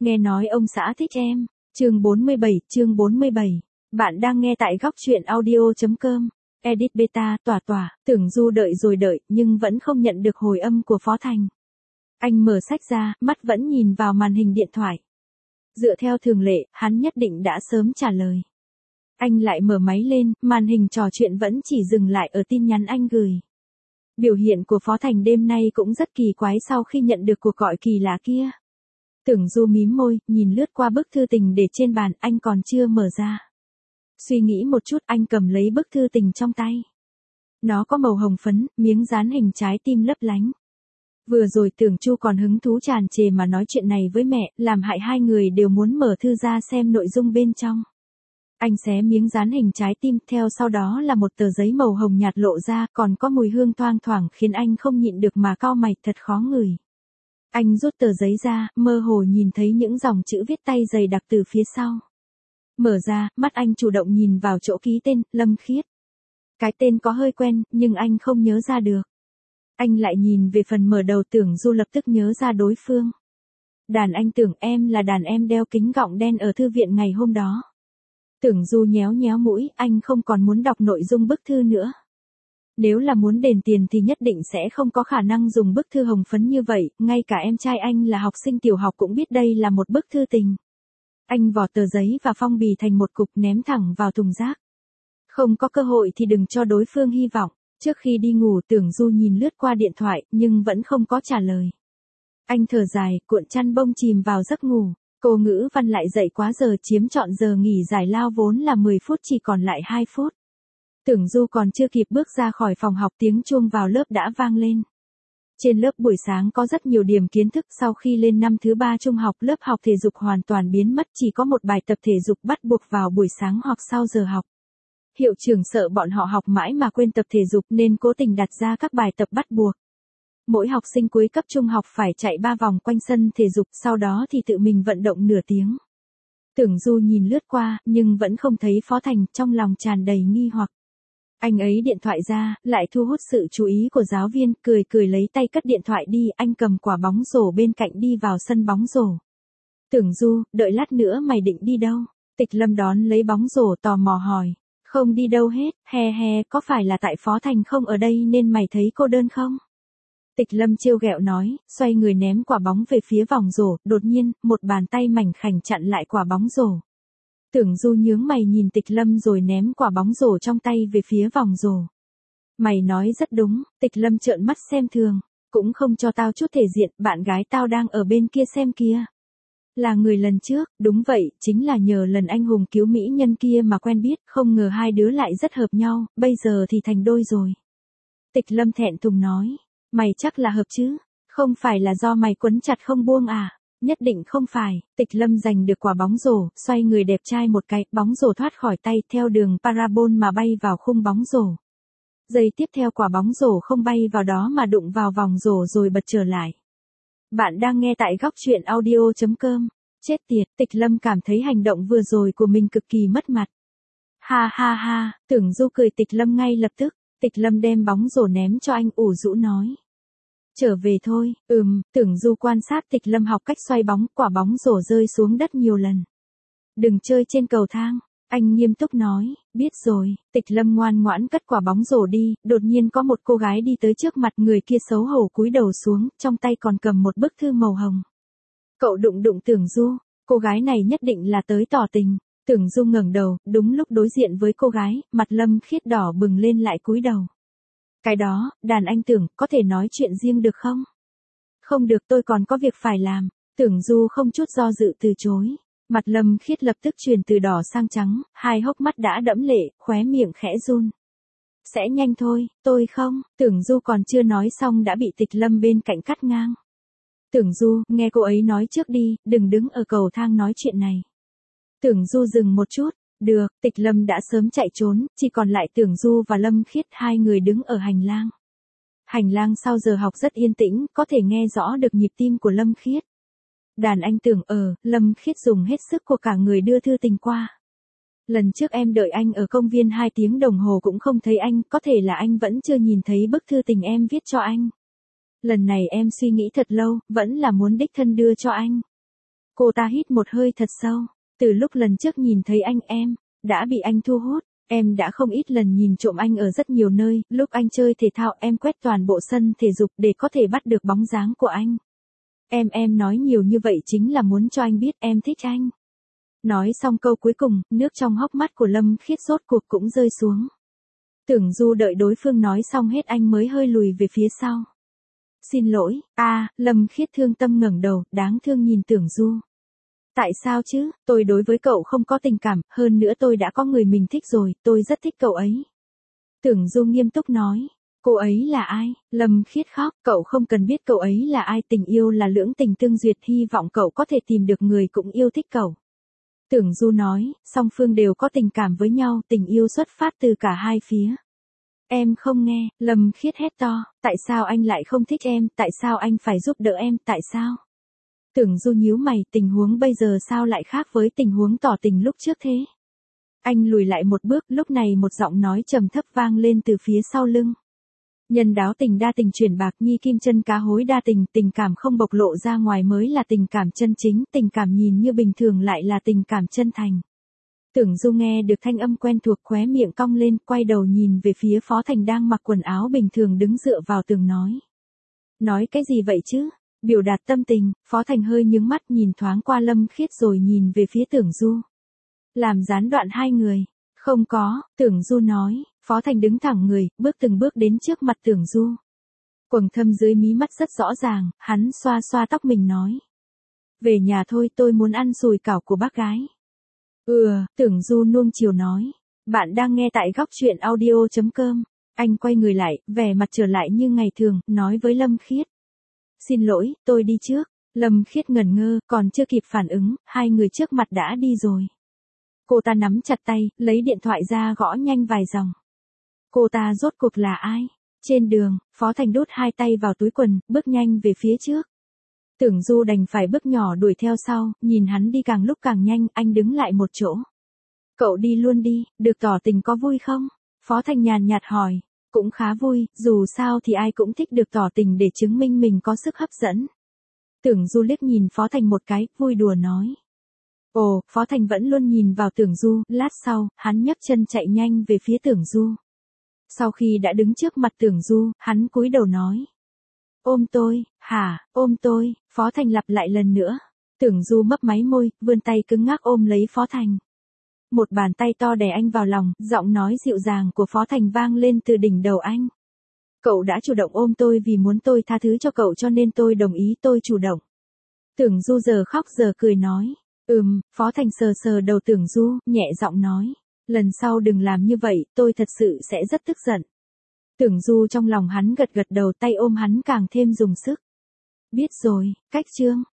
Nghe nói ông xã thích em. Chương 47. Bạn đang nghe tại góc truyện audio.com. Edit beta, Tưởng Du đợi rồi đợi, nhưng vẫn không nhận được hồi âm của Phó Thành. Anh mở sách ra, mắt vẫn nhìn vào màn hình điện thoại. Dựa theo thường lệ, hắn nhất định đã sớm trả lời. Anh lại mở máy lên, màn hình trò chuyện vẫn chỉ dừng lại ở tin nhắn anh gửi. Biểu hiện của Phó Thành đêm nay cũng rất kỳ quái sau khi nhận được cuộc gọi kỳ lạ kia. Tưởng Du mím môi, nhìn lướt qua bức thư tình để trên bàn, anh còn chưa mở ra. Suy nghĩ một chút, anh cầm lấy bức thư tình trong tay. Nó có màu hồng phấn, miếng dán hình trái tim lấp lánh. Vừa rồi Tưởng Chu còn hứng thú tràn trề mà nói chuyện này với mẹ, làm hại hai người đều muốn mở thư ra xem nội dung bên trong. Anh xé miếng dán hình trái tim, theo sau đó là một tờ giấy màu hồng nhạt lộ ra, còn có mùi hương thoang thoảng khiến anh không nhịn được mà cau mày, thật khó ngửi. Anh rút tờ giấy ra, mơ hồ nhìn thấy những dòng chữ viết tay dày đặc từ phía sau. Mở ra, mắt anh chủ động nhìn vào chỗ ký tên, Lâm Khiết. Cái tên có hơi quen, nhưng anh không nhớ ra được. Anh lại nhìn về phần mở đầu, Tưởng Du lập tức nhớ ra đối phương. Đàn anh Tưởng, em là đàn em đeo kính gọng đen ở thư viện ngày hôm đó. Tưởng Du nhéo nhéo mũi, anh không còn muốn đọc nội dung bức thư nữa. Nếu là muốn đền tiền thì nhất định sẽ không có khả năng dùng bức thư hồng phấn như vậy, ngay cả em trai anh là học sinh tiểu học cũng biết đây là một bức thư tình. Anh vò tờ giấy và phong bì thành một cục ném thẳng vào thùng rác. Không có cơ hội thì đừng cho đối phương hy vọng. Trước khi đi ngủ, Tưởng Du nhìn lướt qua điện thoại, nhưng vẫn không có trả lời. Anh thở dài, cuộn chăn bông chìm vào giấc ngủ. Cô Ngữ Văn lại dậy quá giờ, chiếm trọn giờ nghỉ giải lao vốn là 10 phút chỉ còn lại 2 phút. Tưởng Du còn chưa kịp bước ra khỏi phòng học, tiếng chuông vào lớp đã vang lên. Trên lớp buổi sáng có rất nhiều điểm kiến thức, sau khi lên năm thứ 3 trung học, lớp học thể dục hoàn toàn biến mất, chỉ có một bài tập thể dục bắt buộc vào buổi sáng hoặc sau giờ học. Hiệu trưởng sợ bọn họ học mãi mà quên tập thể dục nên cố tình đặt ra các bài tập bắt buộc. Mỗi học sinh cuối cấp trung học phải chạy 3 vòng quanh sân thể dục, sau đó thì tự mình vận động nửa tiếng. Tưởng Du nhìn lướt qua, nhưng vẫn không thấy Phó Thành, trong lòng tràn đầy nghi hoặc. Anh ấy điện thoại ra, lại thu hút sự chú ý của giáo viên, cười lấy tay cất điện thoại đi, anh cầm quả bóng rổ bên cạnh đi vào sân bóng rổ. Tưởng Du, đợi lát nữa mày định đi đâu? Tịch Lâm đón lấy bóng rổ tò mò hỏi. Không đi đâu hết, có phải là tại Phó Thành không ở đây nên mày thấy cô đơn không? Tịch Lâm trêu ghẹo nói, xoay người ném quả bóng về phía vòng rổ, đột nhiên, một bàn tay mảnh khảnh chặn lại quả bóng rổ. Tưởng Du nhướng mày nhìn Tịch Lâm rồi ném quả bóng rổ trong tay về phía vòng rổ. Mày nói rất đúng, Tịch Lâm trợn mắt xem thường, cũng không cho tao chút thể diện, bạn gái tao đang ở bên kia xem kìa. Là người lần trước, đúng vậy, chính là nhờ lần anh hùng cứu mỹ nhân kia mà quen biết, không ngờ hai đứa lại rất hợp nhau, bây giờ thì thành đôi rồi. Tịch Lâm thẹn thùng nói, mày chắc là hợp chứ, không phải là do mày quấn chặt không buông à? Nhất định không phải. Tịch Lâm giành được quả bóng rổ, xoay người đẹp trai một cái, bóng rổ thoát khỏi tay theo đường parabol mà bay vào khung bóng rổ. Giây tiếp theo quả bóng rổ không bay vào đó mà đụng vào vòng rổ rồi bật trở lại. Bạn đang nghe tại góc truyện audio.com. Chết tiệt, Tịch Lâm cảm thấy hành động vừa rồi của mình cực kỳ mất mặt. Ha, Tưởng Du cười Tịch Lâm ngay lập tức. Tịch Lâm đem bóng rổ ném cho anh, ủ rũ nói. Trở về thôi, Tưởng Du quan sát Tịch Lâm học cách xoay bóng, quả bóng rổ rơi xuống đất nhiều lần. Đừng chơi trên cầu thang, anh nghiêm túc nói, biết rồi. Tịch Lâm ngoan ngoãn cất quả bóng rổ đi, đột nhiên có một cô gái đi tới trước mặt, người kia xấu hổ cúi đầu xuống, trong tay còn cầm một bức thư màu hồng. Cậu đụng Tưởng Du, cô gái này nhất định là tới tỏ tình. Tưởng Du ngẩng đầu, đúng lúc đối diện với cô gái, mặt Lâm Khiết đỏ bừng lên lại cúi đầu. Cái đó, đàn anh Tưởng, có thể nói chuyện riêng được không? Không được, tôi còn có việc phải làm. Tưởng Du không chút do dự từ chối. Mặt Lâm Khiết lập tức chuyển từ đỏ sang trắng, hai hốc mắt đã đẫm lệ, khóe miệng khẽ run. Sẽ nhanh thôi, tôi không. Tưởng Du còn chưa nói xong đã bị Tịch Lâm bên cạnh cắt ngang. Tưởng Du, nghe cô ấy nói trước đi, đừng đứng ở cầu thang nói chuyện này. Tưởng Du dừng một chút. Được, Tịch Lâm đã sớm chạy trốn, chỉ còn lại Tưởng Du và Lâm Khiết, hai người đứng ở hành lang. Hành lang sau giờ học rất yên tĩnh, có thể nghe rõ được nhịp tim của Lâm Khiết. Đàn anh Tưởng Lâm Khiết dùng hết sức của cả người đưa thư tình qua. Lần trước em đợi anh ở công viên 2 tiếng đồng hồ cũng không thấy anh, có thể là anh vẫn chưa nhìn thấy bức thư tình em viết cho anh. Lần này em suy nghĩ thật lâu, vẫn là muốn đích thân đưa cho anh. Cô ta hít một hơi thật sâu. Từ lúc lần trước nhìn thấy anh em, đã bị anh thu hút. Em đã không ít lần nhìn trộm anh ở rất nhiều nơi, lúc anh chơi thể thao em quét toàn bộ sân thể dục để có thể bắt được bóng dáng của anh. Em nói nhiều như vậy chính là muốn cho anh biết em thích anh. Nói xong câu cuối cùng, nước trong hốc mắt của Lâm Khiết rốt cuộc cũng rơi xuống. Tưởng Du đợi đối phương nói xong hết anh mới hơi lùi về phía sau. Xin lỗi, Lâm Khiết thương tâm ngẩng đầu, đáng thương nhìn Tưởng Du. Tại sao chứ, tôi đối với cậu không có tình cảm, hơn nữa tôi đã có người mình thích rồi, tôi rất thích cậu ấy. Tưởng Du nghiêm túc nói, cô ấy là ai? Lâm Khiết khóc, cậu không cần biết cậu ấy là ai, tình yêu là lưỡng tình tương duyệt, hy vọng cậu có thể tìm được người cũng yêu thích cậu. Tưởng Du nói, song phương đều có tình cảm với nhau, tình yêu xuất phát từ cả hai phía. Em không nghe, Lâm Khiết hét to, tại sao anh lại không thích em, tại sao anh phải giúp đỡ em, tại sao? Tưởng Du nhíu mày, tình huống bây giờ sao lại khác với tình huống tỏ tình lúc trước thế? Anh lùi lại một bước, lúc này một giọng nói trầm thấp vang lên từ phía sau lưng. Nhân đáo tình đa tình chuyển bạc, nhi kim chân cá hối đa tình, tình cảm không bộc lộ ra ngoài mới là tình cảm chân chính, tình cảm nhìn như bình thường lại là tình cảm chân thành. Tưởng Du nghe được thanh âm quen thuộc, khóe miệng cong lên, quay đầu nhìn về phía Phó Thành đang mặc quần áo bình thường đứng dựa vào tường nói. Nói cái gì vậy chứ? Biểu đạt tâm tình, Phó Thành hơi nhướng mắt nhìn thoáng qua Lâm Khiết rồi nhìn về phía Tưởng Du. Làm gián đoạn hai người. Không có, Tưởng Du nói, Phó Thành đứng thẳng người, bước từng bước đến trước mặt Tưởng Du. Quầng thâm dưới mí mắt rất rõ ràng, hắn xoa xoa tóc mình nói. Về nhà thôi, tôi muốn ăn sùi cảo của bác gái. Tưởng Du nuông chiều nói. Bạn đang nghe tại góc truyện audio.com. Anh quay người lại, vẻ mặt trở lại như ngày thường, nói với Lâm Khiết. Xin lỗi, tôi đi trước. Lâm Khiết ngẩn ngơ, còn chưa kịp phản ứng, hai người trước mặt đã đi rồi. Cô ta nắm chặt tay, lấy điện thoại ra gõ nhanh vài dòng. Cô ta rốt cuộc là ai? Trên đường, Phó Thành đút hai tay vào túi quần, bước nhanh về phía trước. Tưởng Du đành phải bước nhỏ đuổi theo sau, nhìn hắn đi càng lúc càng nhanh, anh đứng lại một chỗ. Cậu đi luôn đi, được tỏ tình có vui không? Phó Thành nhàn nhạt hỏi. Cũng khá vui, dù sao thì ai cũng thích được tỏ tình để chứng minh mình có sức hấp dẫn. Tưởng Du liếc nhìn Phó Thành một cái, vui đùa nói. Ồ, Phó Thành vẫn luôn nhìn vào Tưởng Du, lát sau, hắn nhấc chân chạy nhanh về phía Tưởng Du. Sau khi đã đứng trước mặt Tưởng Du, hắn cúi đầu nói. Ôm tôi, hả, ôm tôi, Phó Thành lặp lại lần nữa. Tưởng Du mấp máy môi, vươn tay cứng ngắc ôm lấy Phó Thành. Một bàn tay to đè anh vào lòng, giọng nói dịu dàng của Phó Thành vang lên từ đỉnh đầu anh. Cậu đã chủ động ôm tôi vì muốn tôi tha thứ cho cậu cho nên tôi đồng ý, tôi chủ động. Tưởng Du giờ khóc giờ cười nói. Phó Thành sờ sờ đầu Tưởng Du, nhẹ giọng nói. Lần sau đừng làm như vậy, tôi thật sự sẽ rất tức giận. Tưởng Du trong lòng hắn gật gật đầu, tay ôm hắn càng thêm dùng sức. Biết rồi, cách chương.